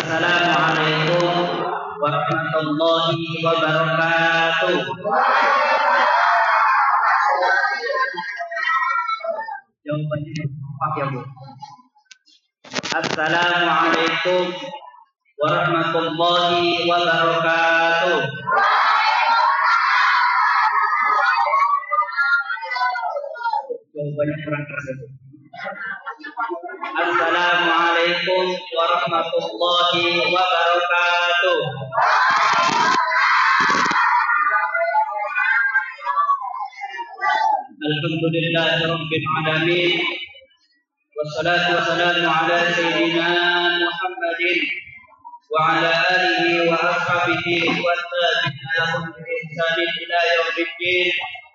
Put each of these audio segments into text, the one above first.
Assalamualaikum warahmatullahi wabarakatuh. Jawabannya Pak ya Bu. Assalamualaikum warahmatullahi wabarakatuh. Jawabannya kurang keras. Assalamualaikum warahmatullahi wabarakatuh. Alhamdulillahirabbil alamin. Wassalatu wassalamu ala sayyidina Muhammadin wa ala alihi wa ashabihi wa tabi'ina lahum bi ihsanin ila yaumiddin.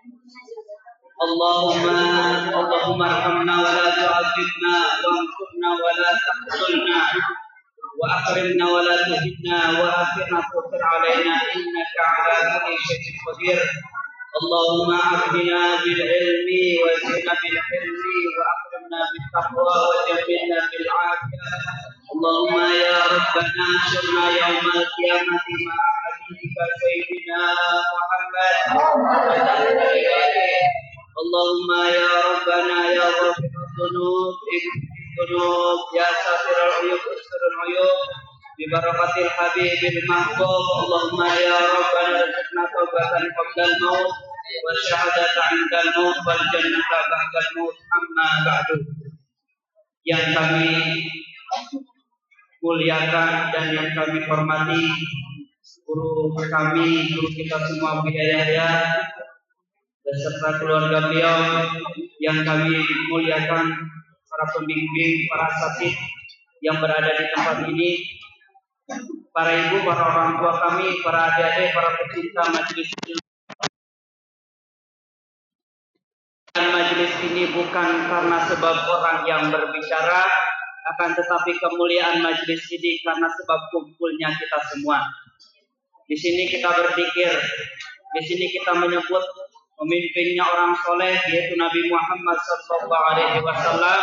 Allahumma arhamna wa la tu'adzibna wansurna wa la tahzunna wa akrimna wa la tuhinna wa afina tughfir alaina innaka ala kulli syai'in qadir. Allahumma ahdina bil ilmi wa zidna bil hilmi wa akrimna bit taqwa wa jammilna bil afiyah. Allahumma ya rabbana ansurna yawmal qiyamati ma'a habibika sayyidina Muhammad. Allahumma ya rabbana ya ghafirudz dzunub ighfirudz ya satirul uyub usturul uyub bi barakatil habibil mahbub. Allahumma ya rabbana rizqna taubatan qabla al-maut wa syahadata 'inda al-maut wal jannata ba'da al-maut. Amma ba'du. Yang kami muliakan dan yang kami hormati guru kami, guru kita semua Buya Yahya beserta keluarga beliau, yang kami muliakan para pembimbing, para asatidz yang berada di tempat ini, para ibu, para orang tua kami, para adik-adik, para pecinta majelis ini. Dan majelis ini bukan karena sebab orang yang berbicara, akan tetapi kemuliaan majelis ini karena sebab kumpulnya kita semua. Di sini kita berzikir, di sini kita menyebut pemimpinnya orang soleh, yaitu Nabi Muhammad SAW.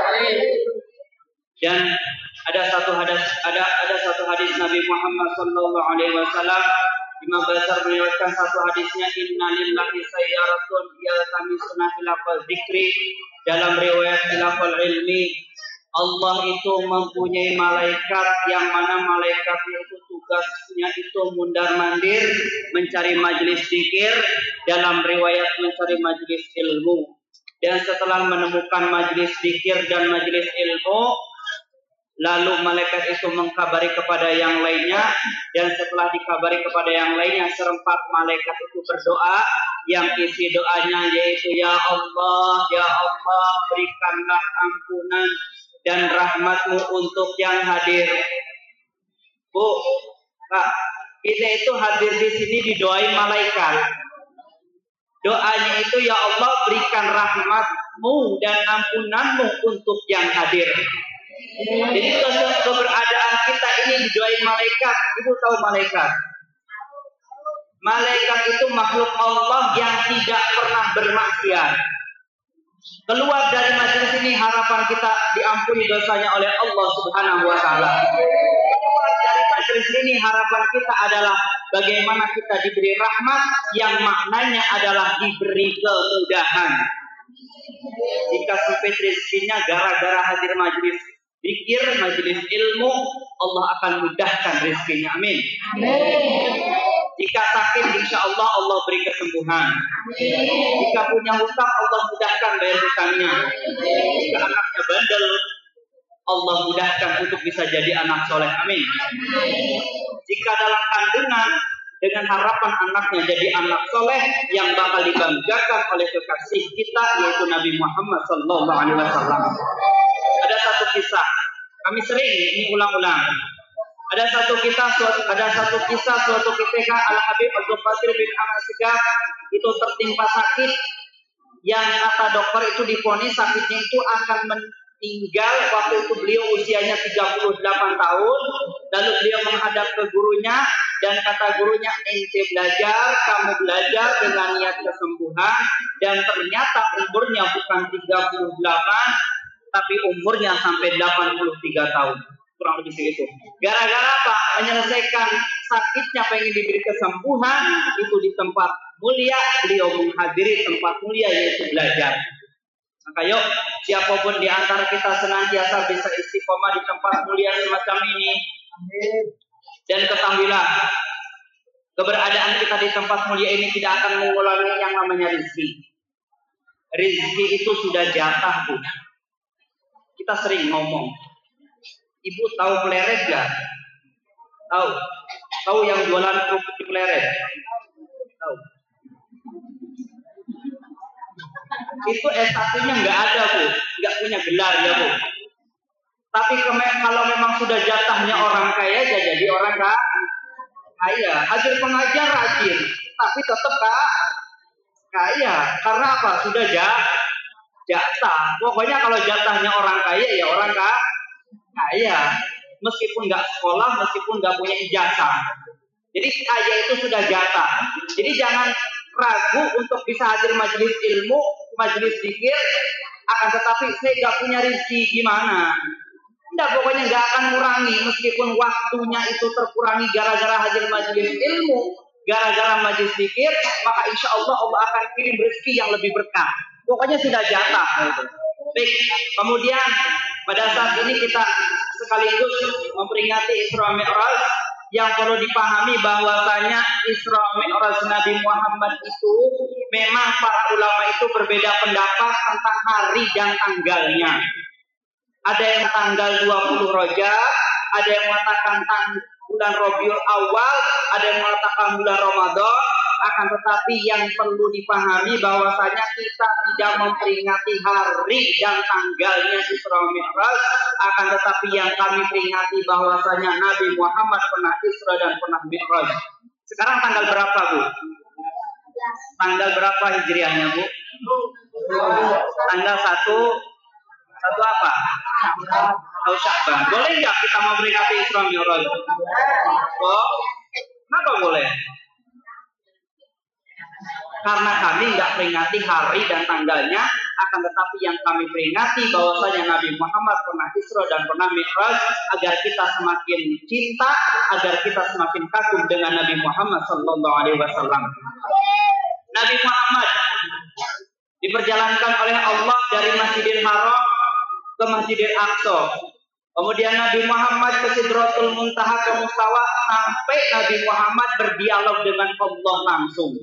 Dan ada satu hadis Nabi Muhammad SAW. Imam Bazar meriwayatkan satu hadisnya, Inna lillahi sayyaratun yaltamisuna khilafal dzikri. Dalam riwayat khilafal ilmi, Allah itu mempunyai malaikat yang mana malaikatnya itu tugasnya itu mundar-mandir mencari majelis zikir, dalam riwayat mencari majelis ilmu. Dan setelah menemukan majelis zikir dan majelis ilmu, lalu malaikat itu mengkabari kepada yang lainnya, dan setelah dikabari kepada yang lainnya, serempat malaikat itu berdoa, yang isi doanya yaitu Ya Allah, berikanlah ampunan dan rahmatmu untuk yang hadir. Bu, Pak, kita itu hadir di sini didoain malaikat. Doanya itu Ya Allah berikan rahmatmu dan ampunanmu untuk yang hadir. Jadi keberadaan kita ini didoain malaikat. Ibu tahu malaikat? Malaikat itu makhluk Allah yang tidak pernah bermaksiat. Keluar dari majelis ini harapan kita diampuni dosanya oleh Allah Subhanahu wa taala. Keluar dari majelis ini harapan kita adalah bagaimana kita diberi rahmat yang maknanya adalah diberi kemudahan. Jika sempit rezekinya gara-gara hadir majelis zikir, majelis ilmu, Allah akan mudahkan rezekinya. Amin. Jika sakit, insya Allah Allah beri kesembuhan. Jika punya hutang, Allah mudahkan bayar hutangnya. Jika anaknya bandel, Allah mudahkan untuk bisa jadi anak soleh. Amin. Jika dalam kandungan, dengan harapan anaknya jadi anak soleh yang bakal dibanggakan oleh kekasih kita, yaitu Nabi Muhammad SAW. Ada satu kisah, kami sering ini ulang-ulang. Ada satu kisah suatu ketika Al-Habib Abdul Qadir bin Ahmad Shihab itu tertimpa sakit yang kata dokter itu divonis sakitnya itu akan meninggal. Waktu itu beliau usianya 38 tahun. Lalu beliau menghadap ke gurunya dan kata gurunya, ente belajar, kamu belajar dengan niat kesembuhan, dan ternyata umurnya bukan 38 tapi umurnya sampai 83 tahun. kurang lebih segitu. Gara-gara apa? Menyelesaikan sakitnya, pengen diberi kesembuhan, itu di tempat mulia, beliau menghadiri tempat mulia yaitu belajar. Maka yuk, siapapun di antara kita senantiasa bisa istiqomah di tempat mulia semacam ini. Dan ketahuilah, keberadaan kita di tempat mulia ini tidak akan mengulangi yang namanya rezeki. Rezeki itu sudah jatah, Bu. Kita sering ngomong, Ibu tahu Pleret gak? Tahu. Tahu yang jualan kerupuk di Pleret? Tahu. Itu S1-nya nggak ada, Bu. Nggak punya gelar ya, Bu. Tapi kalau memang sudah jatahnya orang kaya, ya jadi orang kaya. Hadir pengajar rajin, tapi tetap kaya. Karena apa? Sudah jatah. Pokoknya kalau jatahnya orang kaya, ya orang kaya. Meskipun nggak sekolah, meskipun nggak punya ijazah. Jadi kaya itu sudah jatah. Jadi jangan ragu untuk bisa hadir majelis ilmu, majelis zikir. Akan tetapi saya nggak punya rezeki, gimana? Enggak, pokoknya nggak akan ngurangi. Meskipun waktunya itu terkurangi gara-gara hadir majelis ilmu, gara-gara majelis zikir, maka insya Allah Allah akan kirim rezeki yang lebih berkah. Pokoknya sudah jatah. Baik, kemudian pada saat ini kita sekaligus memperingati Isra Mi'raj. Yang perlu dipahami bahwasanya Isra Mi'raj Nabi Muhammad itu memang para ulama itu berbeda pendapat tentang hari dan tanggalnya. Ada yang tanggal 20 Rajab, ada yang mengatakan bulan Rabiul Awal, ada yang mengatakan bulan Ramadan. Akan tetapi yang perlu dipahami bahwasanya kita tidak memperingati hari dan tanggalnya Isra Mi'raj, akan tetapi yang kami peringati bahwasanya Nabi Muhammad pernah Isra dan pernah Mi'raj. Sekarang tanggal berapa, Bu? Tanggal berapa Hijriahnya, Bu? Tanggal 1 apa? Tahu Sya'ban. Boleh nggak kita memperingati Isra Mi'raj? Oh, kenapa boleh? Karena kami nggak peringati hari dan tanggalnya, akan tetapi yang kami peringati bahwasanya Nabi Muhammad pernah Isra dan pernah Mi'raj, agar kita semakin cinta, agar kita semakin kagum dengan Nabi Muhammad Sallallahu Alaihi Wasallam. Nabi Muhammad diperjalankan oleh Allah dari Masjidil Haram ke Masjidil Aqsa. Kemudian Nabi Muhammad ke Sidratul Muntaha ke Mustawa, sampai Nabi Muhammad berdialog dengan Allah langsung.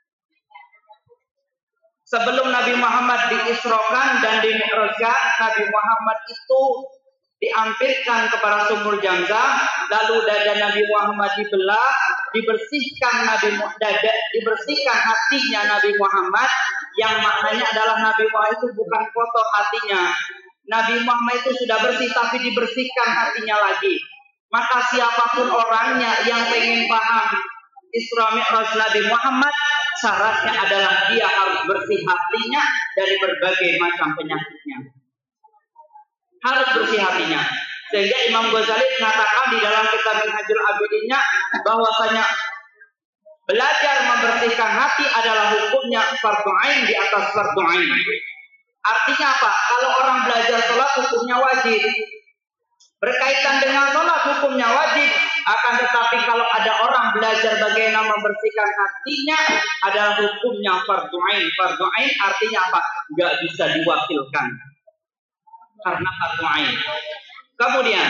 Sebelum Nabi Muhammad diisrokan dan dimi'rajkan, Nabi Muhammad itu diampirkan kepada sumur Zamzam, lalu dada Nabi Muhammad dibelah, dibersihkan dibersihkan hatinya Nabi Muhammad, yang maknanya adalah Nabi Muhammad itu bukan kotor hatinya. Nabi Muhammad itu sudah bersih, tapi dibersihkan hatinya lagi. Maka siapapun orangnya yang pengen paham Isra Mi'raj Nabi Muhammad, syaratnya adalah dia harus bersih hatinya dari berbagai macam penyakitnya. Harus bersih hatinya. Sehingga Imam Ghazali mengatakan di dalam kitab Minhajul Abidinnya bahwasanya belajar membersihkan hati adalah hukumnya fardhu ain di atas fardhu ain. Artinya apa? Kalau orang belajar sholat hukumnya wajib. Berkaitan dengan sholat hukumnya wajib. Akan tetapi kalau ada orang belajar bagaimana membersihkan hatinya adalah hukumnya fardhu ain. Fardhu ain artinya apa? Gak bisa diwakilkan. Karena fardhu ain. Kemudian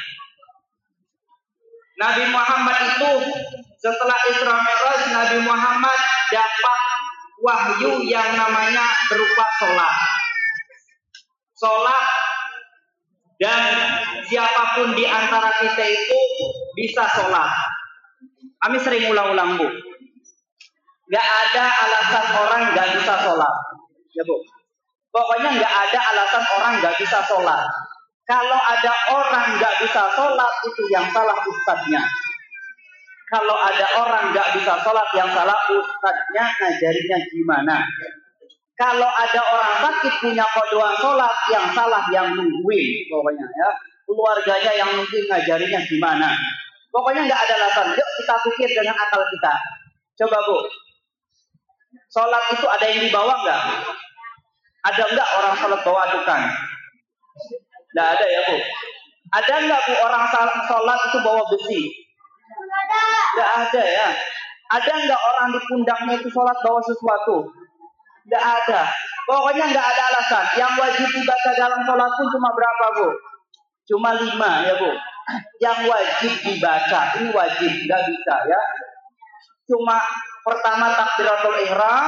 Nabi Muhammad itu setelah Isra Mi'raj, Nabi Muhammad dapat wahyu yang namanya berupa sholat. Sholat, dan siapapun di antara kita itu bisa sholat. Kami sering ulang-ulang, Bu. Gak ada alasan orang gak bisa sholat. Ya, Bu. Pokoknya gak ada alasan orang gak bisa sholat. Kalau ada orang gak bisa sholat, itu yang salah ustadznya. Kalau ada orang gak bisa sholat, yang salah ustadznya ngajarinya gimana. Kalau ada orang sakit punya kodoan sholat, yang salah yang nungguin. Pokoknya ya, keluarganya yang nungguin ngajarinya gimana. Pokoknya gak ada alasan. Yuk kita pikir dengan akal kita. Coba, Bu, sholat itu ada yang dibawa gak? Ada enggak orang sholat bawa adukan? Nggak ada ya, Bu. Ada nggak Bu orang sholat itu bawa besi? Nggak ada ya. Ada nggak orang di pundaknya itu sholat bawa sesuatu? Nggak ada. Pokoknya nggak ada alasan. Yang wajib dibaca dalam sholat pun cuma berapa Bu? Cuma 5 ya Bu. Yang wajib dibaca. Ini wajib, nggak bisa ya. Cuma pertama takbiratul ihram,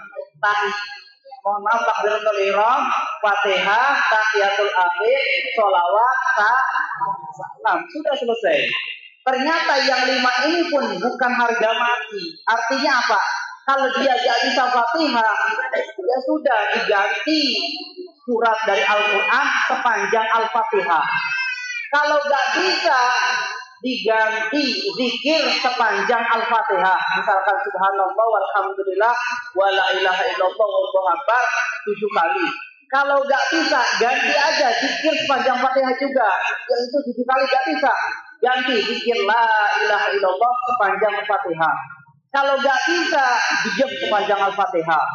takbiratul ihram, Fatihah, tahiyatul akhir, sholawat, salam. Sudah selesai. Ternyata yang 5 ini pun bukan harga mati. Artinya apa? Kalau dia tidak bisa Fatihah, ya sudah diganti surat dari Al-Quran sepanjang Al-Fatihah. Kalau nggak bisa, diganti zikir sepanjang Al-Fatihah. Misalkan subhanallah walhamdulillah wala ilaha illallah wallahu akbar 7 kali. Kalau nggak bisa, ganti aja zikir sepanjang Fatihah juga. Yaitu 7 kali nggak bisa, ganti zikir la ilaha illallah sepanjang Fatihah. Kalau nggak bisa, diam sepanjang Al-Fatihah.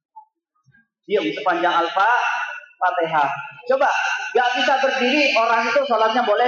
Diam sepanjang Al-Fatihah. Coba, nggak bisa berdiri, orang itu sholatnya boleh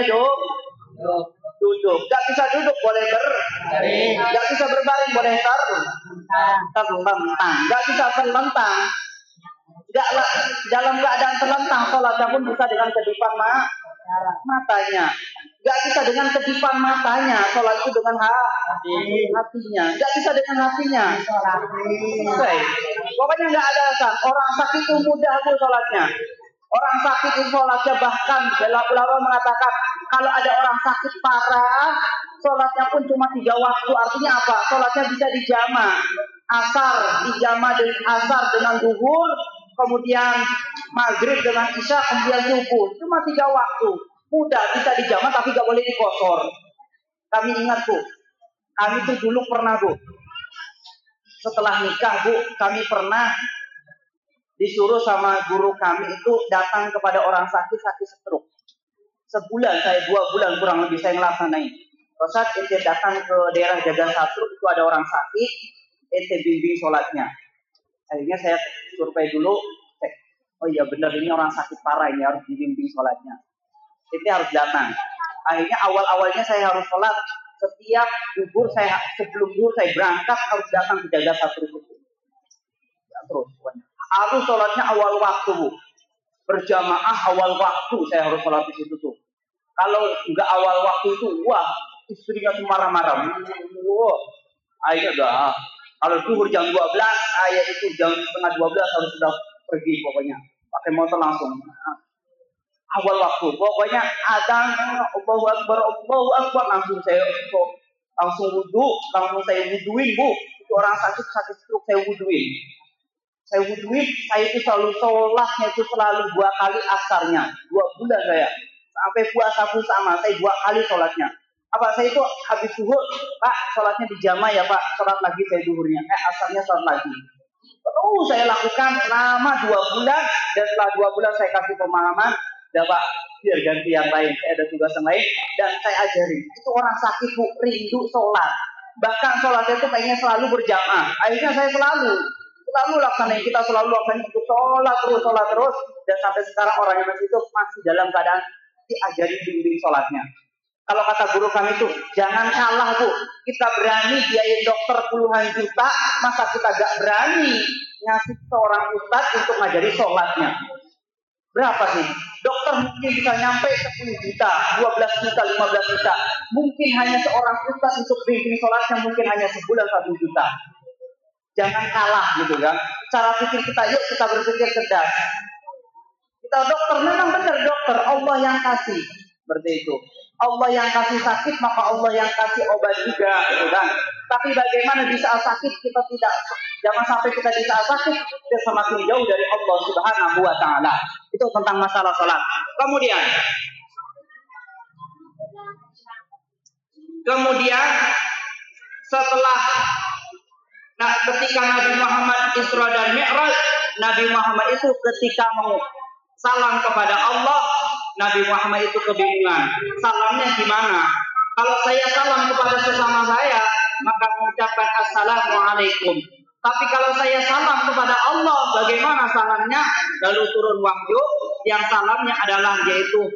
duduk. Nggak bisa duduk, boleh berbaring. Nggak bisa berbaring, boleh terlentang. Nggak bisa terlentang. Nggak, dalam keadaan terlentang, sholatnya pun bisa dengan kedipan matanya. Nggak bisa dengan kedipan matanya, sholat itu dengan hatinya. Nggak bisa dengan hatinya. Selesai. Pokoknya nggak ada alasan. Orang sakit itu mudah Bu sholatnya. Orang sakit itu sholatnya, bahkan ulama mengatakan kalau ada orang sakit parah, sholatnya pun cuma 3 waktu. Artinya apa? Sholatnya bisa dijama. Asar dijama dengan asar dengan zuhur, kemudian maghrib dengan isya, kemudian subuh. Cuma 3 waktu. Mudah, bisa dijama tapi gak boleh dikosor. Kami ingat Bu, kami tuh dulu pernah Bu, setelah nikah Bu, kami pernah disuruh sama guru kami itu datang kepada orang sakit stroke. Sebulan saya, 2 bulan kurang lebih saya ngelaksanain. Saat ente datang ke daerah Jaga Satu, itu ada orang sakit, ente bimbing sholatnya. Akhirnya saya survei dulu, cek, oh iya benar ini orang sakit parah, ini harus dibimbing sholatnya. Ente harus datang. Akhirnya awal-awalnya saya harus sholat, setiap zuhur saya, sebelum zuhur saya berangkat harus datang ke Jaga Satu. Ya, terus harus sholatnya awal waktu Bu. Berjamaah awal waktu saya harus sholat di situ tuh. Kalau nggak awal waktu itu, wah istrinya tuh marah-marah. Wah, akhirnya udah. Kalau zuhur jam 12, ayah itu jam setengah 12 harus sudah pergi pokoknya. Pakai motor langsung. Awal waktu, pokoknya adzan Allahu Akbar langsung saya langsung wudhu, langsung saya wudhuin Bu. Itu orang sakit stroke saya wudhuin. Saya itu selalu sholatnya itu selalu 2 kali asarnya. 2 bulan saya. Sampai puasa pun sama, saya 2 kali sholatnya. Apa saya itu habis zuhur, Pak, sholatnya dijama ya Pak, sholat lagi saya zuhurnya. Asarnya sholat lagi. Terus saya lakukan selama 2 bulan, dan setelah 2 bulan saya kasih pemahaman, ya Pak, biar ganti yang lain, saya ada tugas yang lain, dan saya ajarin. Itu orang sakit Bu, rindu sholat. Bahkan sholatnya itu pengen selalu berjamaah. Akhirnya saya selalu laksanain, kita selalu laksanain untuk sholat terus, dan sampai sekarang orang yang itu masih dalam keadaan diajari bimbing sholatnya. Kalau kata guru kami itu, jangan kalah Bu, kita berani biayain dokter puluhan juta, masa kita gak berani ngasih seorang ustadz untuk ngajari sholatnya? Berapa sih? Dokter mungkin bisa nyampe 10 juta, 12 juta, 15 juta. Mungkin hanya seorang ustadz untuk bimbing sholatnya mungkin hanya sebulan 1 juta. Jangan kalah gitu kan. Cara pikir kita, yuk kita berpikir cerdas. Kita dokter, memang benar dokter, Allah yang kasih. Seperti itu. Allah yang kasih sakit, maka Allah yang kasih obat juga gitu kan. Tapi bagaimana di saat sakit kita tidak, jangan sampai kita di saat sakit kita semakin jauh dari Allah Subhanahu wa taala. Itu tentang masalah salat. Kemudian setelah ketika Nabi Muhammad Isra dan Mi'raj, Nabi Muhammad itu ketika mau salam kepada Allah, Nabi Muhammad itu kebingungan. Salamnya gimana? Kalau saya salam kepada sesama saya, maka mengucapkan Assalamualaikum. Tapi kalau saya salam kepada Allah, bagaimana salamnya? Lalu turun wahyu yang salamnya adalah yaitu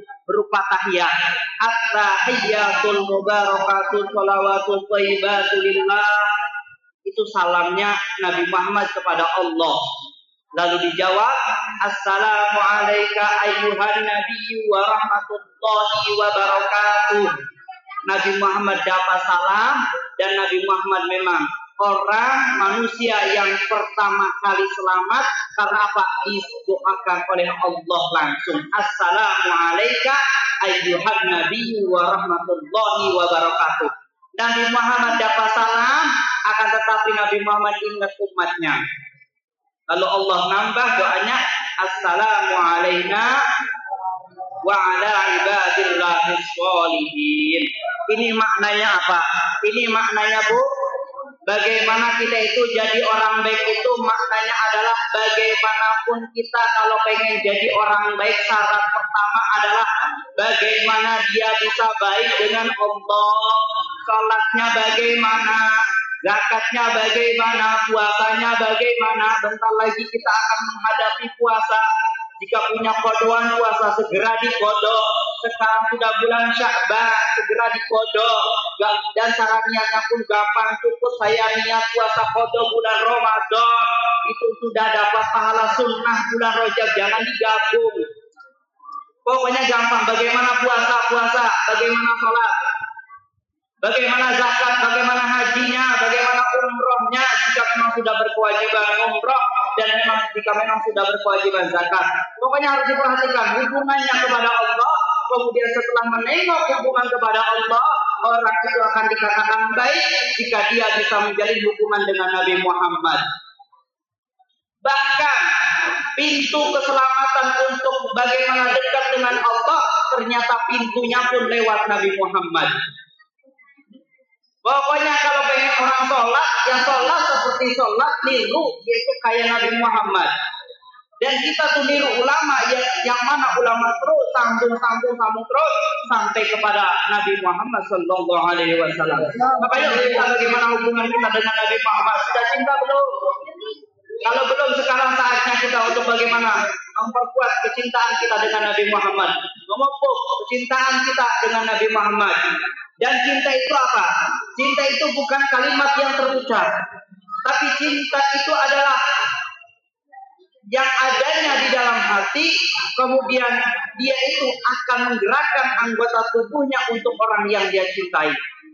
berupa tahiyat. At-tahiyyatul mubarakatul shalawatul thayyibatul lillah. Itu salamnya Nabi Muhammad kepada Allah. Lalu dijawab, Assalamu alayka ayyuhan nabiyyu wa rahmatullahi wa barakatuh. Nabi Muhammad dapat salam, dan Nabi Muhammad memang orang manusia yang pertama kali selamat karena apa? Didoakan oleh Allah langsung. Assalamu alayka ayyuhan nabiyyu wa rahmatullahi wa barakatuh. Nabi Muhammad dapat salam, akan tetapi Nabi Muhammad ingat umatnya. Lalu Allah nambah doanya, Assalamu alayna wa ala ibadillahis sholihin. Ini maknanya apa? Ini maknanya, Bu, bagaimana kita itu jadi orang baik itu maknanya adalah bagaimanapun kita kalau pengen jadi orang baik, syarat pertama adalah bagaimana dia bisa baik dengan Allah. Salatnya bagaimana, zakatnya bagaimana, puasanya bagaimana. Bentar lagi kita akan menghadapi puasa. Jika punya kodoan puasa, segera dikodok. Sekarang sudah bulan Sya'ban, segera dikodok. Dan cara niatnya pun gampang, cukup saya niat puasa kodok bulan Ramadan. Itu sudah dapat pahala sunnah bulan Rajab, jangan digabung. Pokoknya gampang, bagaimana puasa, bagaimana sholat, bagaimana zakat, bagaimana hajinya, bagaimana umrohnya jika memang sudah berkewajiban umroh, dan memang jika memang sudah berkewajiban zakat. Pokoknya harus diperhatikan hubungannya kepada Allah. Kemudian setelah menengok hubungan kepada Allah, orang itu akan dikatakan baik jika dia bisa menjalin hubungan dengan Nabi Muhammad. Bahkan pintu keselamatan untuk bagaimana dekat dengan Allah, ternyata pintunya pun lewat Nabi Muhammad. Pokoknya kalau pengen orang sholat, yang sholat seperti sholat niru, yaitu kayak Nabi Muhammad. Dan kita tuh niru ulama, yang mana ulama terus sambung terus sampai kepada Nabi Muhammad Sallallahu Alaihi Wasallam. Makanya kita bagaimana hubungan kita dengan Nabi Muhammad, sudah cinta belum? Kalau belum, sekarang saatnya kita untuk bagaimana memperkuat kecintaan kita dengan Nabi Muhammad, memupuk kecintaan kita dengan Nabi Muhammad. Dan cinta itu apa? Cinta itu bukan kalimat yang terucap, tapi cinta itu adalah yang adanya di dalam hati, kemudian dia itu akan menggerakkan anggota tubuhnya untuk orang yang dia cintai.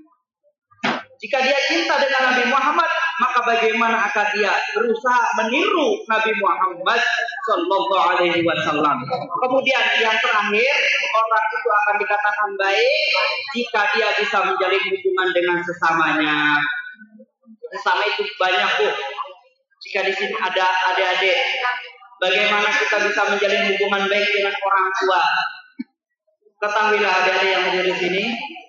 Jika dia cinta dengan Nabi Muhammad, maka bagaimana akan dia berusaha meniru Nabi Muhammad Sallallahu Alaihi Wasallam. Kemudian yang terakhir, orang itu akan dikatakan baik jika dia bisa menjalin hubungan dengan sesamanya. Sesama itu banyak, Bu. Jika di sini ada adik-adik, bagaimana kita bisa menjalin hubungan baik dengan orang tua? Ketahuilah adik-adik yang hadir di sini.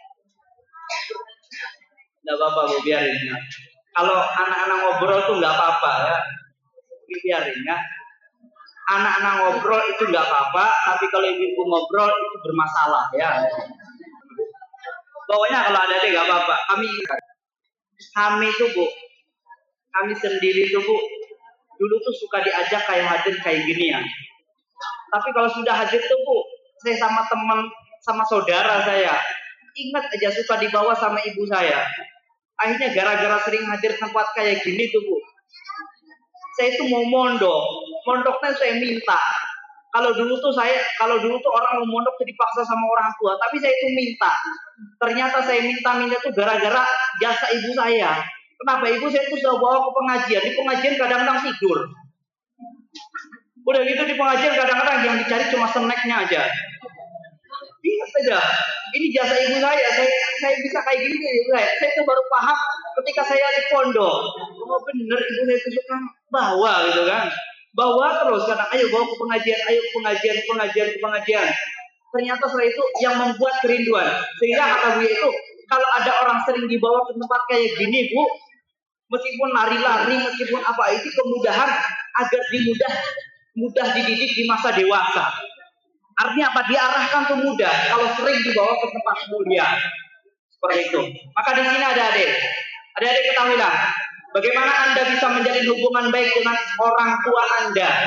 Tidak apa-apa, Bu, biarin ya. Kalau anak-anak ngobrol itu nggak apa-apa ya, biarin ya. Anak-anak ngobrol itu nggak apa-apa, tapi kalau ibu ngobrol itu bermasalah ya. Pokoknya kalau ada nggak apa-apa. Kami itu, Bu, kami sendiri itu, Bu, dulu tuh suka diajak kayak hadir kayak gini ya. Tapi kalau sudah hadir tuh, Bu, saya sama teman, sama saudara saya, ingat aja suka dibawa sama ibu saya. Akhirnya gara-gara sering hadir tempat kayak gini tuh, Bu, saya itu mau mondoknya saya minta. Kalau dulu tuh orang mau mondok itu dipaksa sama orang tua, tapi saya itu minta. Ternyata saya minta tuh gara-gara jasa ibu saya. Kenapa? Ibu saya itu sudah bawa ke pengajian. Di pengajian kadang-kadang tidur. Udah gitu di pengajian kadang-kadang yang dicari cuma snacknya aja. Ingat saja, ini jasa ibu saya. Saya bisa kayak gini ibu saya. Saya itu baru paham ketika saya di pondok. Oh bener, ibu saya itu suka bawa gitu kan. Bawa terus kadang, ayo bawa ke pengajian, ayo pengajian. Ternyata setelah itu yang membuat kerinduan. Sehingga kata Bu itu, kalau ada orang sering dibawa ke tempat kayak gini, Bu, meskipun lari-lari, meskipun apa, itu kemudahan agar mudah dididik di masa dewasa. Artinya apa? Diarahkan tuh mudah kalau sering dibawa ke tempat mulia. Seperti itu. Maka di sini ada adik ketahuilah bagaimana Anda bisa menjalin hubungan baik dengan orang tua Anda.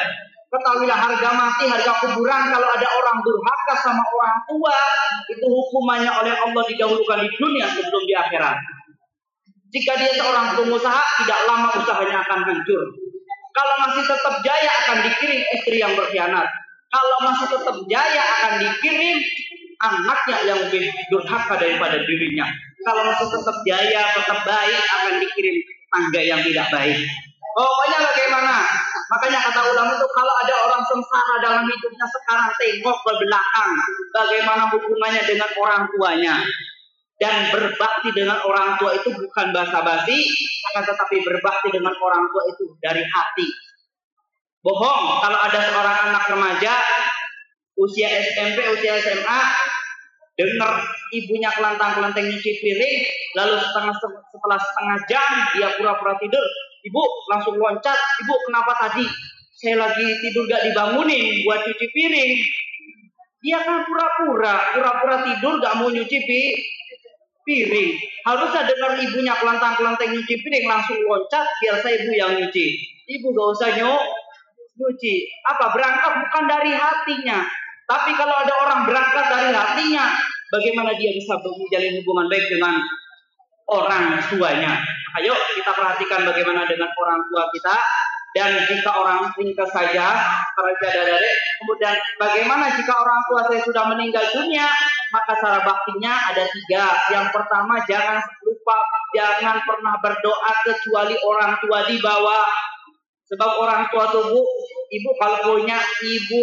Ketahuilah harga mati, harga kuburan. Kalau ada orang durhaka sama orang tua, itu hukumannya oleh Allah didahulukan di dunia sebelum di akhirat. Jika dia seorang pengusaha, tidak lama usahanya akan hancur. Kalau masih tetap jaya, akan dikirim istri yang berkhianat. Kalau masih tetap jaya, akan dikirim anaknya yang lebih durhaka daripada dirinya. Kalau masih tetap jaya, tetap baik, akan dikirim tangga yang tidak baik. Pokoknya bagaimana? Makanya kata ulama itu, kalau ada orang sengsara dalam hidupnya sekarang, tengok ke belakang. Bagaimana hubungannya dengan orang tuanya. Dan berbakti dengan orang tua itu bukan basa-basi, akan tetapi berbakti dengan orang tua itu dari hati. Bohong kalau ada seorang anak remaja, usia SMP, usia SMA, dengar ibunya kelantang-kelantang nyuci piring, lalu setelah setengah jam dia pura-pura tidur. Ibu langsung loncat, ibu kenapa tadi saya lagi tidur gak dibangunin buat cuci piring? Dia kan pura-pura tidur gak mau nyuci piring. Harusnya dengar ibunya kelantang-kelantang nyuci piring langsung loncat, biar saya ibu yang nyuci. Ibu gak usah nyuci. Apa? Berangkat bukan dari hatinya. Tapi kalau ada orang berangkat dari hatinya, bagaimana dia bisa menjalin hubungan baik dengan orang tuanya? Ayo kita perhatikan bagaimana dengan orang tua kita. Dan jika orang ringkas saja, kemudian bagaimana jika orang tua saya sudah meninggal dunia? Maka cara baktinya ada 3. Yang pertama, jangan pernah berdoa kecuali orang tua di bawah. Sebab orang tua tubuh, ibu kalau punya ibu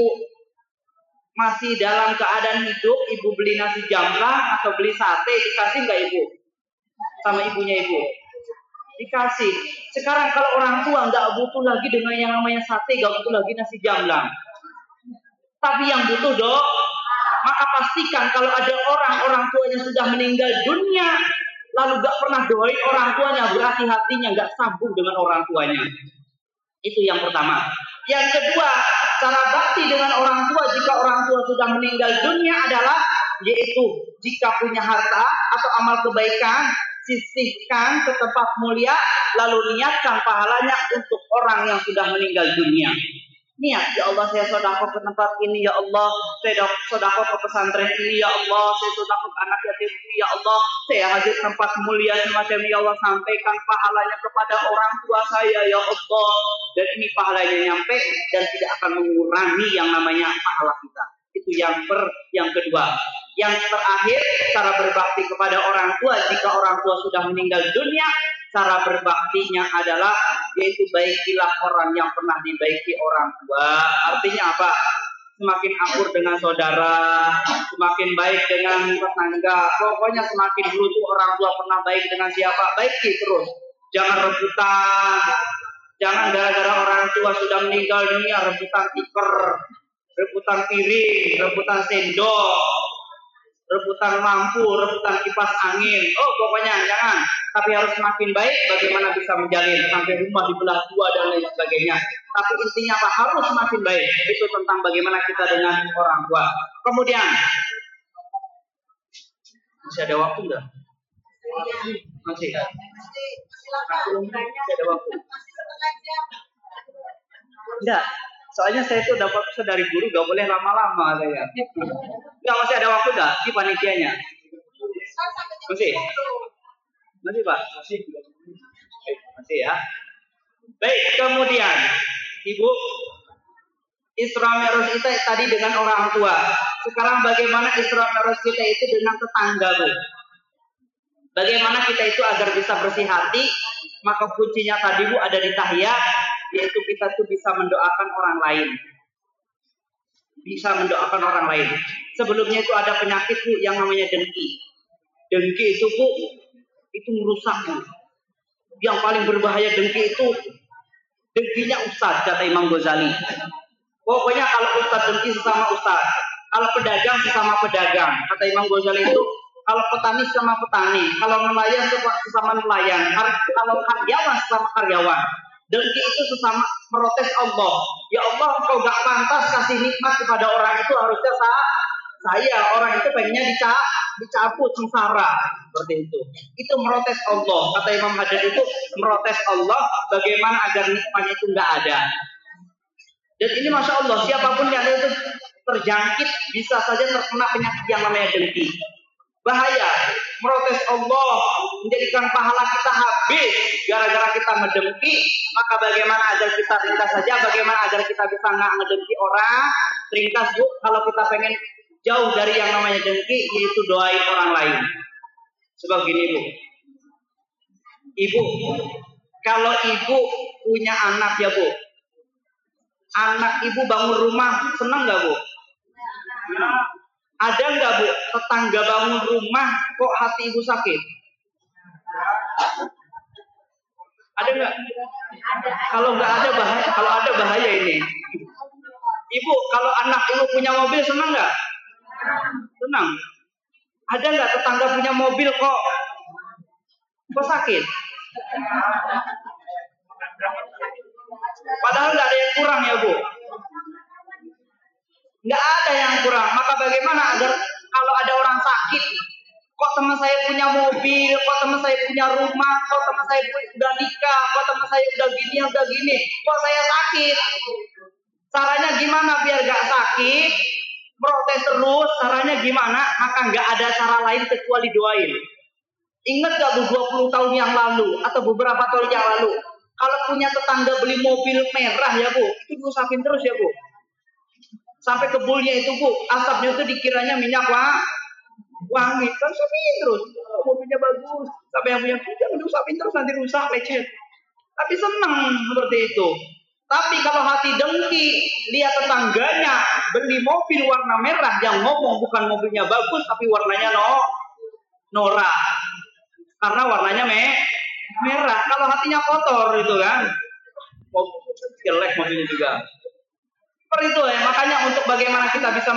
masih dalam keadaan hidup, ibu beli nasi jamblang atau beli sate, dikasih nggak ibu? Sama ibunya ibu? Dikasih. Sekarang kalau orang tua nggak butuh lagi dengan yang namanya sate, nggak butuh lagi nasi jamblang. Tapi yang butuh maka pastikan kalau ada orang tuanya sudah meninggal dunia, lalu nggak pernah doain orang tuanya, berarti hatinya nggak sambung dengan orang tuanya. Itu yang pertama. Yang kedua, cara bakti dengan orang tua jika orang tua sudah meninggal dunia adalah, yaitu jika punya harta atau amal kebaikan, sisihkan ke tempat mulia, lalu niatkan pahalanya untuk orang yang sudah meninggal dunia. Niat, ya Allah saya sedekah ke tempat ini, ya Allah saya sedekah ke pesantren ini, ya Allah saya sedekah ke anak yatim ini, ya Allah saya hadir tempat mulia semacam ini, ya Allah sampaikan pahalanya kepada orang tua saya, ya Allah. Dan ini pahalanya nyampe dan tidak akan mengurangi yang namanya pahala kita. Itu yang kedua. Yang terakhir, cara berbakti kepada orang tua jika orang tua sudah meninggal dunia. Cara berbaktinya adalah, yaitu baikilah orang yang pernah dibaiki orang tua. Artinya apa? Semakin akur dengan saudara, semakin baik dengan tetangga. Pokoknya semakin dulu tuh orang tua pernah baik dengan siapa, baiki terus. Jangan rebutan. Jangan gara-gara orang tua sudah meninggal dunia rebutan tikar, rebutan piring, rebutan sendok, rebutan lampu, rebutan kipas angin. Pokoknya jangan. Tapi harus semakin baik bagaimana bisa menjalin sampai rumah dibelah dua dan lain sebagainya. Tapi intinya apa? Harus semakin baik. Itu tentang bagaimana kita dengan orang tua. Kemudian masih ada waktu enggak? Masih. Masih ada waktu. Enggak. Soalnya saya itu dapat pesan dari guru gak boleh lama-lama saya. Enggak, masih ada waktu enggak di panitianya? Masih? Masih Pak? Masih ya. Baik, kemudian Ibu, Isra Mi'raj kita tadi dengan orang tua. Sekarang bagaimana Isra Mi'raj kita itu dengan tetangga, Bu? Bagaimana kita itu agar bisa bersih hati? Maka kuncinya tadi, Bu, ada di tahiyat, yaitu kita tuh bisa mendoakan orang lain. Bisa mendoakan orang lain. Sebelumnya itu ada penyakit, Bu, yang namanya dengki. Dengki itu, Bu, itu merusak. Yang paling berbahaya dengki itu, dengkinya ustaz, kata Imam Ghazali. Pokoknya kalau ustaz dengki sesama ustaz, kalau pedagang sesama pedagang, kata Imam Ghazali itu, kalau petani sama petani, kalau nelayan sesama nelayan, kalau karyawan sesama karyawan. Dengki itu sesama protes Allah. Ya Allah, engkau gak pantas kasih nikmat kepada orang itu, harusnya saya orang itu pengennya dicabut sengsara, seperti itu. Itu merotes Allah. Kata Imam Haddad itu merotes Allah, bagaimana agar nikmatnya itu nggak ada. Dan ini Masya Allah, siapapun yang ada itu terjangkit, bisa saja terkena penyakit yang namanya dengki. Bahaya, protes Allah, menjadikan pahala kita habis gara-gara kita ngedengki. Maka bagaimana agar kita ringkas saja, bagaimana agar kita bisa nggak ngedengki orang. Ringkas yuk, kalau kita pengen jauh dari yang namanya dengki, yaitu doain orang lain. Sebab gini Bu, Ibu, kalau Ibu punya anak ya Bu, anak Ibu bangun rumah, senang nggak Bu? Ada nggak Bu, tetangga bangun rumah kok hati Ibu sakit? Ada nggak? Kalau nggak ada bahaya, kalau ada bahaya ini. Ibu, kalau anak Ibu punya mobil senang nggak? Senang. Ada nggak tetangga punya mobil kok sakit? Padahal nggak ada yang kurang ya Bu. Nggak ada yang kurang. Maka bagaimana agar kalau ada orang sakit, kok teman saya punya mobil, kok teman saya punya rumah, kok teman saya udah nikah, kok teman saya udah gini, kok saya sakit? Caranya gimana biar nggak sakit? Protes terus, caranya gimana? Maka nggak ada cara lain kecuali doain. Ingat gak Bu 20 tahun yang lalu atau beberapa tahun yang lalu, kalau punya tetangga beli mobil merah ya Bu, itu diusapin terus ya Bu. Sampai kebulnya itu Bu, asapnya itu dikiranya minyak wangi, kan usapin terus. Mobilnya bagus, sampai yang punya jangan diusapin terus nanti rusak lecet. Tapi senang seperti itu. Tapi kalau hati dengki, lihat tetangganya beli mobil warna merah, yang ngomong bukan mobilnya bagus, tapi warnanya norak. Karena warnanya merah. Kalau hatinya kotor itu kan, jelek mobilnya juga. Seperti itu ya. Makanya untuk bagaimana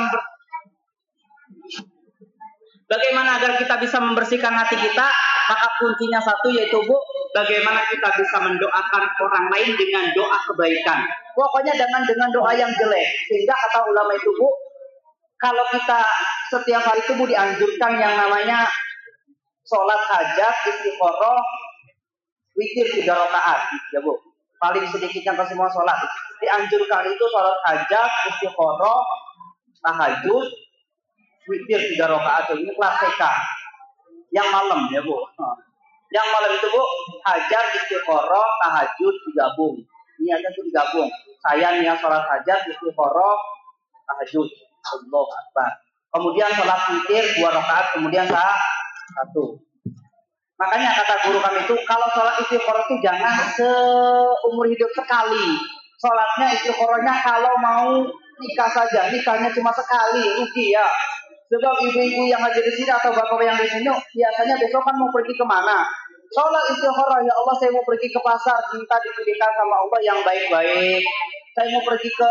agar kita bisa membersihkan hati kita, maka kuncinya satu yaitu Bu, bagaimana kita bisa mendoakan orang lain dengan doa kebaikan. Pokoknya dengan doa yang jelek. Sehingga kata ulama itu Bu, kalau kita setiap hari itu Bu dianjurkan yang namanya sholat hajat, istikharah, witir 3 rakaat, ya Bu. Paling sedikitnya ke semua sholat. Dianjurkan itu sholat hajat, istikharah, tahajud, witir 3 rakaat. Ini kelas TK. Yang malam ya Bu. Yang malam itu Bu, hajat, istikharah, tahajud digabung. Ini aja tuh digabung. Saya nih sholat hajat, istikharah, tahajud. Allahu Akbar. Kemudian sholat witir 2 rakaat, kemudian satu. Makanya kata guru kami itu, kalau sholat istikharah itu jangan seumur hidup sekali. Sholatnya istikharahnya kalau mau nikah saja, nikahnya cuma sekali, rugi ya. Sebab ibu-ibu yang hadir di sini atau bapak yang di sini biasanya besok kan mau pergi kemana? Sholat istikharah, ya Allah saya mau pergi ke pasar, minta dipilihkan sama Allah yang baik-baik. Saya mau pergi ke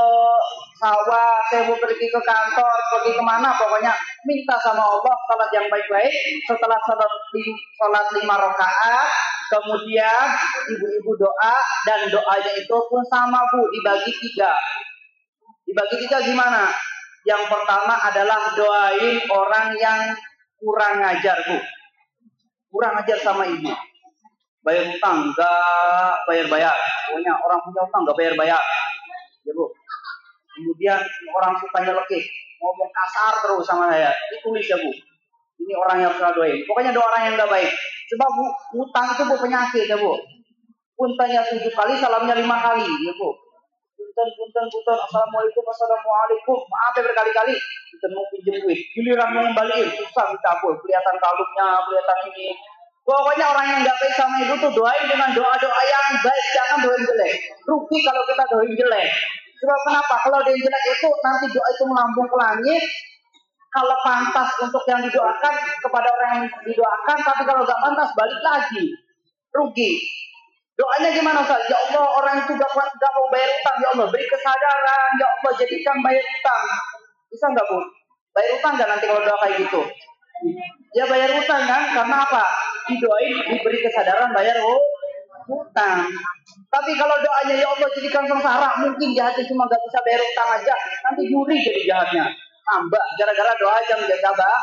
sawah, saya mau pergi ke kantor, pergi kemana, pokoknya minta sama Allah salat yang baik-baik. Setelah salat 5 rakaat, kemudian ibu-ibu doa, dan doanya itu pun sama Bu, dibagi 3. Dibagi 3 gimana? Yang pertama adalah doain orang yang kurang ngajar Bu, kurang ngajar sama ibu. Bayar utang enggak bayar-bayar. Pokoknya orang punya utang enggak bayar-bayar. Ya Bu. Kemudian orang suka nyelekit, ngomong kasar terus sama saya. Ditulis ya Bu. Ini orang yang harus doain. Pokoknya doa orang yang enggak baik. Sebab Bu, utang itu Bu penyakit ya Bu. Puntanya 7 kali, salamnya 5 kali ya Bu. Punten. Assalamualaikum. Maaf ya berkali-kali. Kita mau pinjam duit. Giliran mau ngembaliin, susah dicabut. Kelihatan kalupnya, kelihatan ini. Pokoknya orang yang nggak baik sama ibu tuh doain dengan doa-doa yang baik, jangan doain jelek. Rugi kalau kita doain jelek. Sebab kenapa? Kalau doain jelek itu nanti doa itu melambung ke langit. Kalau pantas untuk yang didoakan kepada orang yang didoakan, tapi kalau nggak pantas balik lagi, rugi. Doanya gimana Ustaz? Ya Allah, orang itu gak mau bayar utang, ya Allah beri kesadaran, ya Allah jadikan bayar utang. Bisa nggak Bu? Bayar utang nggak nanti kalau doa kayak gitu? Ya bayar utang kan? Karena apa? Didoain diberi kesadaran bayar utang. Tapi kalau doanya ya Allah jadikan sengsara, mungkin jahatnya cuma nggak bisa bayar utang aja, nanti juri jadi jahatnya. Tambah gara-gara doa aja menjaga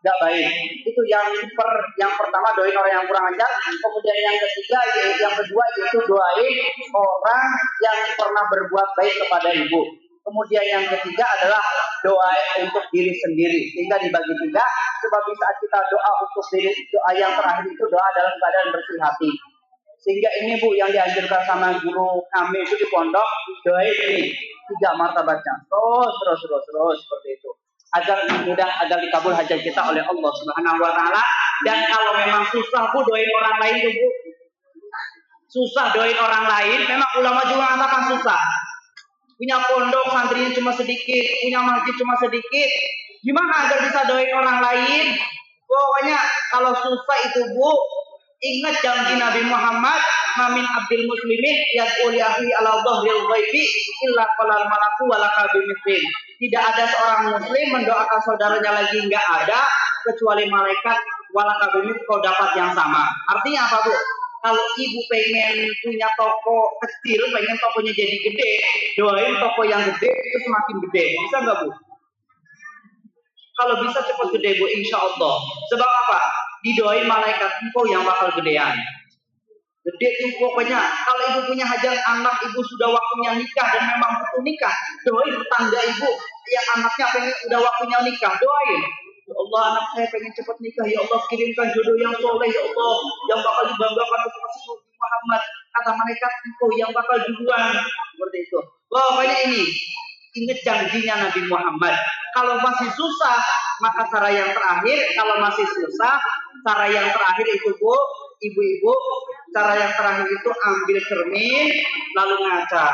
nggak baik. Itu yang pertama doain orang yang kurang ajar. Kemudian yang kedua yaitu doain orang yang pernah berbuat baik kepada ibu. Kemudian yang ketiga adalah doa untuk diri sendiri. Sehingga dibagi tiga. Sebab di saat kita doa untuk diri, doa yang terakhir itu doa dalam keadaan bersih hati. Sehingga ini Bu yang dianjurkan sama guru kami itu di pondok, doain ini 3 martabatnya. Terus seperti itu. Agar mudah, agar dikabul hajat kita oleh Allah Subhanahu wa taala. Dan kalau memang susah Bu doain orang lain tuh Bu. Susah doain orang lain, memang ulama juga mengatakan susah. Punya pondok santrinya cuma sedikit, punya masjid cuma sedikit. Gimana agar bisa doain orang lain? Pokoknya kalau susah itu Bu, ingat janji Nabi Muhammad, "Mamin abdil muslimin yad'u li akhi ala dhahril ghaibi illa qalal malaku walaka bimithli." Tidak ada seorang muslim mendoakan saudaranya lagi, enggak ada kecuali malaikat walaka bimithli, kau dapat yang sama. Artinya apa Bu? Kalau ibu pengen punya toko kecil, pengen tokonya jadi gede, doain toko yang gede itu semakin gede. Bisa nggak Bu? Kalau bisa cepat gede Bu, insya Allah. Sebab apa? Didoain malaikat, engkau yang bakal gedean. Gede itu pokoknya. Kalau ibu punya hajat anak, ibu sudah waktunya nikah dan memang butuh nikah, doain tetangga ibu yang anaknya pengen udah waktunya nikah, doain. Ya Allah, anak saya pengen cepat nikah. Ya Allah, kirimkan jodoh yang soleh. Ya Allah, yang bakal dibanggakan untuk Nabi Muhammad. Kata malaikat, engkau yang bakal duluan. Seperti itu. Pokoknya ini, ingat janjinya Nabi Muhammad. Kalau masih susah, maka cara yang terakhir. Kalau masih susah, cara yang terakhir itu Bu, ibu-ibu, cara yang terakhir itu ambil cermin, lalu ngaca,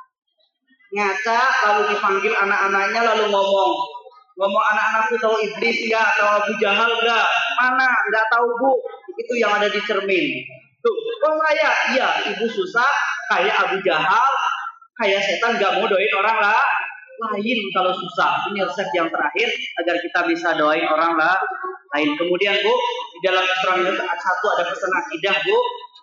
lalu dipanggil anak-anaknya, lalu ngomong anak-anakku tahu iblis ya, atau Abu Jahal enggak? Mana? Enggak tahu Bu. Itu yang ada di cermin. Tuh, kok saya? Iya, ibu susah kayak Abu Jahal, kayak setan enggak mau doain orang lain kalau susah. Ini resep yang terakhir agar kita bisa doain orang lain. Kemudian Bu, di dalam Islam itu satu ada pesan akidah Bu.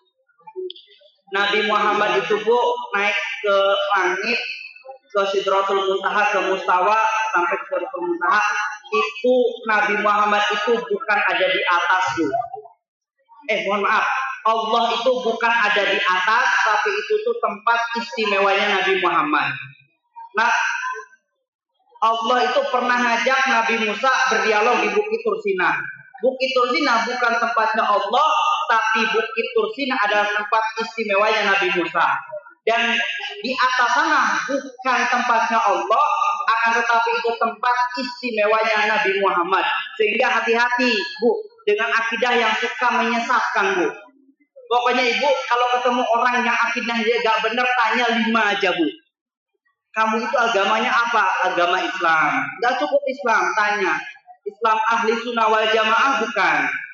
Nabi Muhammad itu Bu naik ke langit, ke Sidratul Muntaha, ke Mustawa, sampai ke Sidratul Muntaha. Itu Nabi Muhammad itu bukan ada di atas Bu. Mohon maaf, Allah itu bukan ada di atas, tapi itu tuh tempat istimewanya Nabi Muhammad. Nah, Allah itu pernah ngajak Nabi Musa berdialog di Bukit Tursina. Bukit Tursina bukan tempatnya Allah, tapi Bukit Tursina adalah tempat istimewanya Nabi Musa. Dan di atas sana bukan tempatnya Allah, akan tetapi itu tempat istimewanya Nabi Muhammad. Sehingga hati-hati Bu dengan akidah yang suka menyesatkan Bu. Pokoknya Ibu kalau ketemu orang yang akidahnya gak benar, tanya 5 aja Bu. Kamu itu agamanya apa? Agama Islam. Gak cukup Islam, tanya. Islam ahli sunnah wal jamaah bukan?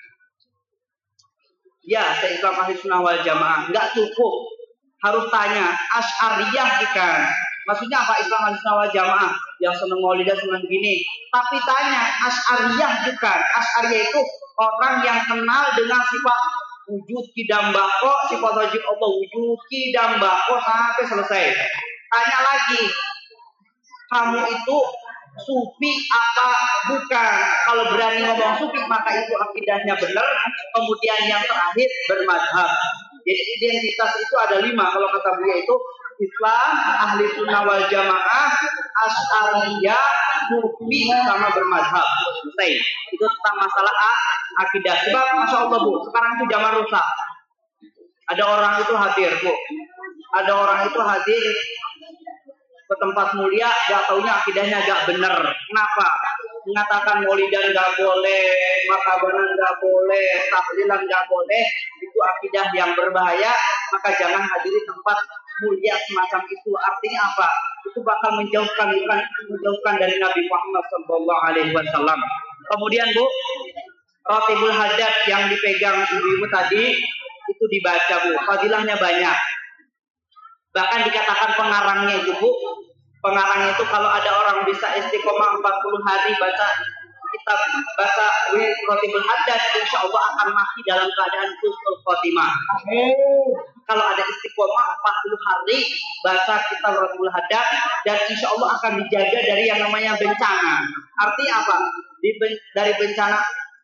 Ya, saya Islam ahli sunnah wal jamaah. Gak cukup. Harus tanya, Asy'ariyah bukan? Maksudnya apa Islam ahli sunnah wal jamaah? Yang seneng maulidah, seneng gini. Tapi tanya, Asy'ariyah bukan? Asy'ariyah itu orang yang kenal dengan sifat wujud kidambako, sifat wajib Allah wujud kidambako sampai selesai. Tanya lagi, kamu itu sufi apa bukan? Kalau berani ngomong sufi, maka itu akidahnya benar. Kemudian yang terakhir bermadhab. Jadi identitas itu ada 5. Kalau kata beliau itu Islam, ahli sunnah wal jamaah, asy'ariyah, sufi, sama bermadhab. Selesai. Itu tentang masalah akidah. Sebab Masya Allah Bu, sekarang itu zaman rusak. Ada orang itu hadir Bu. Ada orang itu hadir ke tempat mulia, gak taunya akidahnya gak bener. Kenapa? Mengatakan maulidan gak boleh, makabanan gak boleh, tahlilan gak boleh. Itu akidah yang berbahaya. Maka jangan hadiri tempat mulia semacam itu. Artinya apa? Itu bakal menjauhkan dari Nabi Muhammad SAW. Kemudian Bu, Ratibul Haddad yang dipegang ibu-ibu tadi itu dibaca Bu. Fadilahnya banyak. Bahkan dikatakan pengarangnya itu Bu, pengarangnya itu kalau ada orang bisa istiqomah 40 hari baca kitab, baca Ratibul Haddad, insya Allah akan mati dalam keadaan husnul khotimah. Kalau ada istiqomah 40 hari baca kitab Ratibul Haddad, dan insya Allah akan dijaga dari yang namanya bencana. Artinya apa? Dari bencana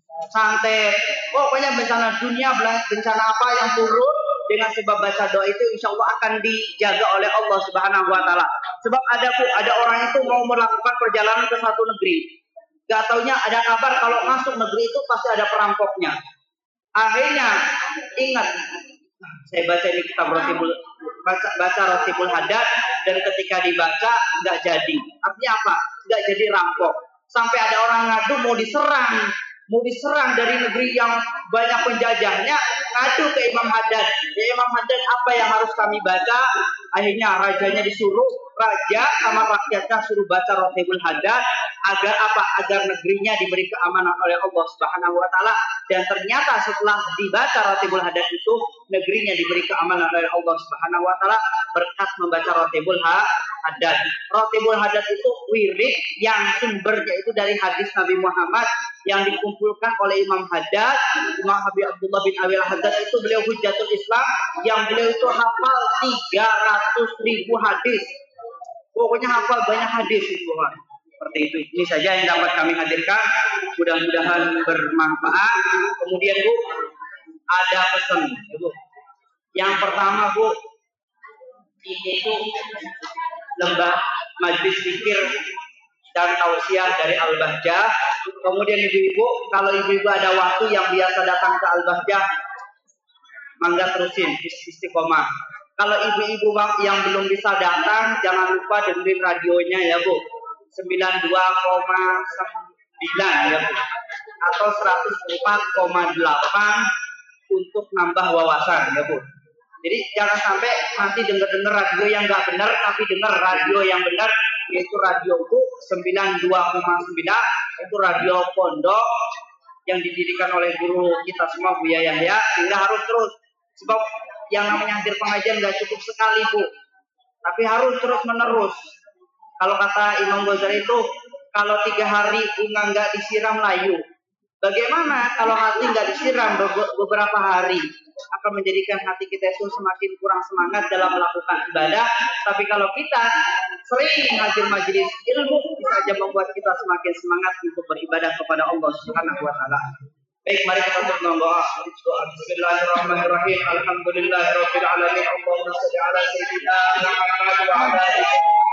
santet, pokoknya bencana dunia, bencana apa yang turun dengan sebab baca doa itu insya Allah akan dijaga oleh Allah Subhanahu Wa Taala. Sebab ada orang itu mau melakukan perjalanan ke satu negeri, gak taunya ada kabar kalau masuk negeri itu pasti ada perampoknya. Akhirnya ingat, saya baca ini kitab baca Rotibul Hadad, dan ketika dibaca nggak jadi. Artinya apa? Nggak jadi rampok. Sampai ada orang ngadu mau diserang dari negeri yang banyak penjajahnya, ngadu ke Imam Haddad. Ya Imam Haddad, apa yang harus kami baca? Akhirnya rajanya disuruh, raja sama rakyatnya suruh baca Rotibul Hadad agar apa? Agar negerinya diberi keamanan oleh Allah Subhanahu Wa Taala. Dan ternyata setelah dibaca Rotibul Hadad itu, negerinya diberi keamanan oleh Allah Subhanahu Wa Taala berkat membaca Rotibul Hadad. Rotibul Hadad itu wirid yang sumbernya itu dari hadis Nabi Muhammad yang dikumpulkan oleh Imam Haddad. Imam Habib Abdullah bin Awil Haddad itu beliau Hujjatul Islam, yang beliau itu hafal 300.000 hadis. Pokoknya hafal banyak hadis itu. Seperti itu. Ini saja yang dapat kami hadirkan. Mudah-mudahan bermanfaat. Kemudian Bu, ada pesan Bu. Yang pertama Bu, ini itu lembah majlis zikir dan tausiah dari Al-Bahjah. Kemudian ibu-ibu, kalau ibu-ibu ada waktu yang biasa datang ke Al-Bahjah, mangga terusin istiqomah. Kalau ibu-ibu yang belum bisa datang, jangan lupa dengerin radionya ya Bu, 92,9 ya Bu, atau 104,8 untuk nambah wawasan ya Bu. Jadi jangan sampai nanti dengar radio yang nggak benar, tapi dengar radio yang benar, yaitu radio Bu 92,9, itu radio pondok yang didirikan oleh guru kita semua Buya Yahya, sehingga harus terus. Sebab yang namanya hadir pengajian nggak cukup sekali Bu, tapi harus terus menerus. Kalau kata Imam Ghazali itu, kalau 3 hari bunga nggak disiram layu. Bagaimana kalau hati nggak disiram beberapa hari? Akan menjadikan hati kita itu semakin kurang semangat dalam melakukan ibadah. Tapi kalau kita sering hadir majelis ilmu, bisa saja membuat kita semakin semangat untuk beribadah kepada Allah Subhanahu Wa Taala. Baik, mari kita berdoa. Bismillahirrahmanirrahim. Alhamdulillahirabbil alamin. Allahumma shalli ala sayyidina Muhammad wa ala alihi.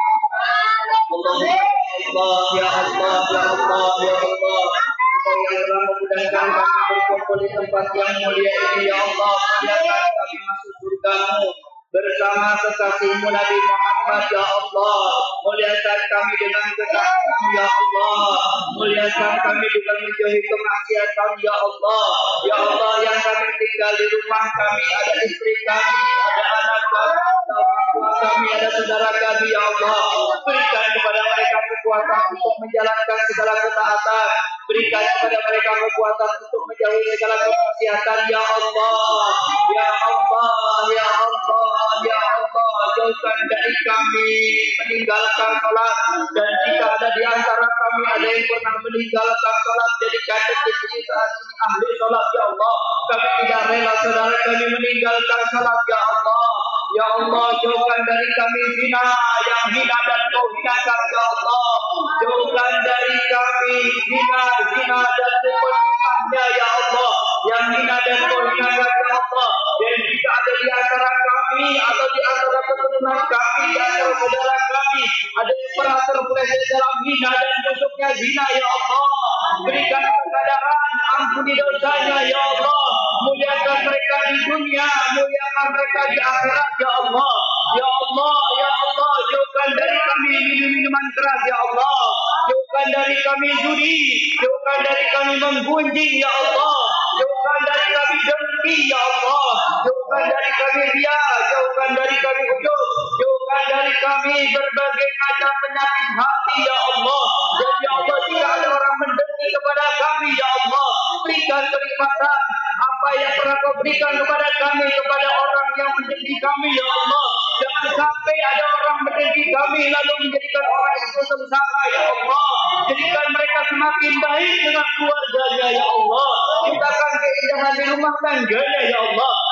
Allah ya Allah ya Allah ya Allah. Kau yang telah memudahkan kami berkumpul di tempat yang mulia ini ya Allah, muliakan kami masuk surga-Mu bersama kekasih-Mu Nabi Muhammad ya Allah. Muliakan kami dengan kekasih-Mu ya Allah, muliakan kami dengan menjauhi kemaksiatan ya Allah. Ya Allah, yang kami tinggal di rumah kami, ada istri kami, ada anak kami, ada orang tua kami, ada saudara kami ya Allah. Berikan kepada mereka kekuatan untuk menjalankan segala ketaatan. Berikan kepada mereka kekuatan untuk menjauhi segala kemaksiatan ya Allah. Ya Allah, ya Allah, ya Allah, jauhkan dari kami meninggalkan salat, dan jika ada di antara kami ada yang pernah meninggalkan salat, jadikan detik ini saat ini ahli salat ya Allah. Kami tidak rela saudara kami meninggalkan salat ya Allah. Ya Allah, jauhkan dari kami zina yang hina dan Kau hinakan ya Allah. Jauhkan dari kami zina dan kepentingannya ya Allah, yang hina dan Kau hinakan ya Allah. Dan jika ada di antara kami atau di antara keturunan kami, di antara saudara kami, ada yang pernah terpeleset dalam hina dan busuknya zina ya Allah, berikan kesadaran, ampuni dosanya ya Allah. Muliakan mereka di dunia, muliakan mereka di akhirat ya Allah. Ya Allah, ya Allah, jauhkan dari kami minuman keras ya Allah. Jauhkan dari kami judi, jauhkan dari kami menggunjing ya Allah. Jauhkan dari kami dengki ya Allah. Jauhkan dari kami riya, jauhkan dari kami ujub, jauhkan dari kami berbagai macam penyakit hati ya Allah. Dan ya Allah, jika ada orang mendengki kepada kami ya Allah, berikan kenikmatan apa yang pernah Kau berikan kepada kami, kepada orang yang mendengki kami ya Allah. Jangan sampai ada orang mendengki kami lalu menjadikan orang itu sengsara ya Allah. Jadikan mereka semakin baik dengan keluarganya ya Allah. Ciptakan keindahan di rumah tangganya ya Allah.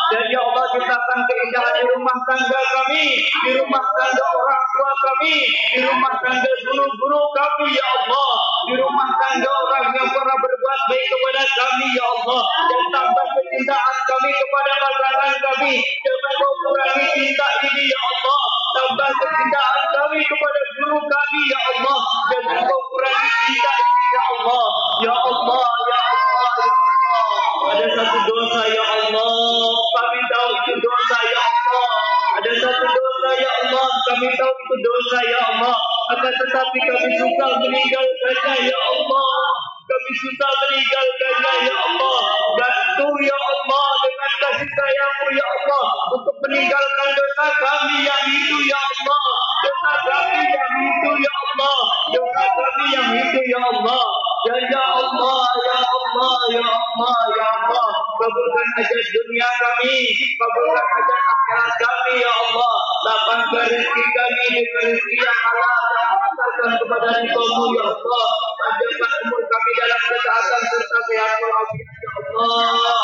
Dan ya Allah ciptakan keindahan di rumah tangga kami, di rumah tangga orang tua kami, di rumah tangga guru-guru kami ya Allah, di rumah tangga orang yang pernah berbuat baik kepada kami ya Allah, dan tambah kecintaan kami kepada pasangan kami. Jangan kau kurangi cinta ini ya Allah, tambah kecintaan kami kepada guru kami ya Allah, jangan kau kurangi cinta ini ya Allah, ya Allah, ya Allah, ya Allah. Ada satu dosa ya Allah, kami tahu itu dosa ya Allah. Ada satu dosa ya Allah, kami tahu itu dosa ya Allah. Akan tetapi kami susah meninggalkannya ya Allah. Kami susah meninggalkannya ya Allah. Bantu ya Allah dengan kasih sayangmu ya Allah untuk meninggalkan dosa kami yang itu ya Allah. Dosa kami yang itu ya Allah. Dosa kami yang itu ya Allah. Ya Allah, ya Allah, ya Allah, ya Allah. Kabulkan hajat dunia kami, kabulkan hajat akhirat kami ya Allah. Lapangkan rezeki kami dengan rezeki yang halal dan mengantarkan kepada ridho-Mu ya Allah. Panjangkan umur kami dalam ketaatan serta sehat walafiat ya Allah.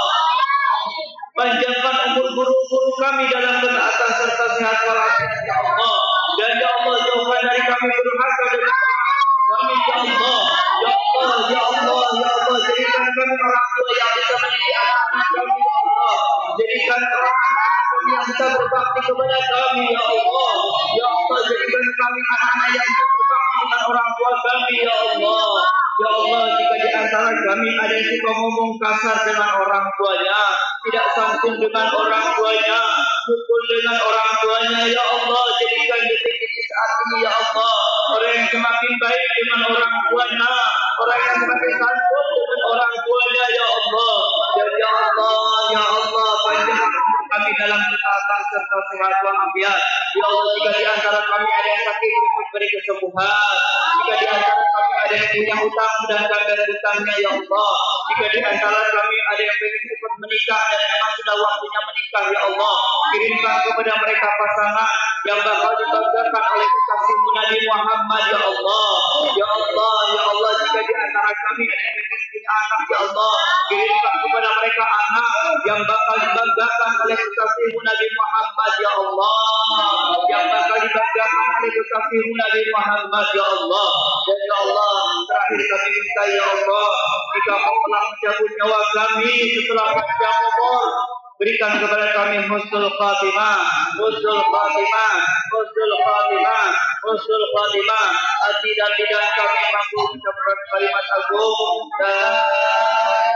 Panjangkan umur guru-guru kami dalam ketaatan serta sehat walafiat ya Allah. Dan ya Allah jauhkan dari kami durhaka dengan kami ya Allah. Ya Allah, ya Allah, ya Allah, jadikan kami orang tua yang bisa mendidik anak-anak kami ya Allah. Jadikan anak-anak kami yang bisa berbakti kepada kami ya Allah. Ya Allah, jadikan kami anak-anak yang bisa berbakti dengan orang tua kami ya Allah. Ya Allah, jika di antara kami ada yang suka ngomong kasar dengan orang tuanya, tidak santun dengan orang tuanya, pukul dengan orang tuanya, ya Allah, jadikan detik ini saat ini ya Allah, orang yang semakin baik dengan orang tuanya, orang yang semakin santun dengan orang tuanya ya Allah. Ya Allah, ya Allah, panjangkan umur kami dalam ketaatan serta sehat walafiat. Ya Allah, jika di antara kami ada yang sakit, cepat beri kesembuhan. Jika di antara kami ada yang punya hutang, mudahkan dan hutangnya ya Allah. Jika di antara kami ada yang ingin cepat menikah dan memang sudah waktunya menikah ya Allah, kirimkan kepada mereka pasangan yang bakal dibanggakan oleh kekasih-Mu Nabi Muhammad ya Allah. Ya Allah, ya Allah, jika di antara kami ada yang ingin punya anak ya Allah, kirimkan kepada mereka anak yang bakal dibanggakan oleh kekasih-Mu Nabi Muhammad ya Allah, yang bakal dibanggakan oleh kekasih-Mu Nabi Muhammad ya Allah. Dan ya Allah, terakhir kami minta ya Allah, jika Kau telah mencabut nyawa kami setelah panjang umur, berikan kepada kami husnul khatimah, husnul khatimah, husnul khatimah, husnul khatimah. Hati dan lidah kami mampu mengucapkan kalimat agung dan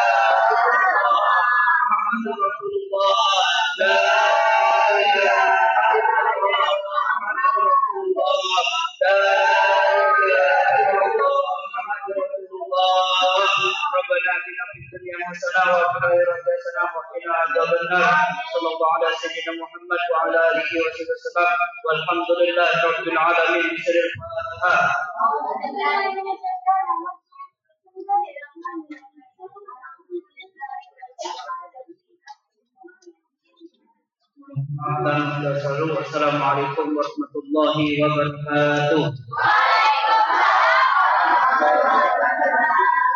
Muhammadur Rasulullah. La ilaha illallah Muhammadur Rasulullah. La ilaha illallah Muhammadur Rasulullah. Rabbana atina fid dunya hasanah wa fil akhirati hasanah wa qina adzabannar. Sallallahu ala sayyidina Muhammad wa ala alihi wa sallam. Walhamdulillahi rabbil alamin. Bismillahir Assalamualaikum warahmatullahi wabarakatuh.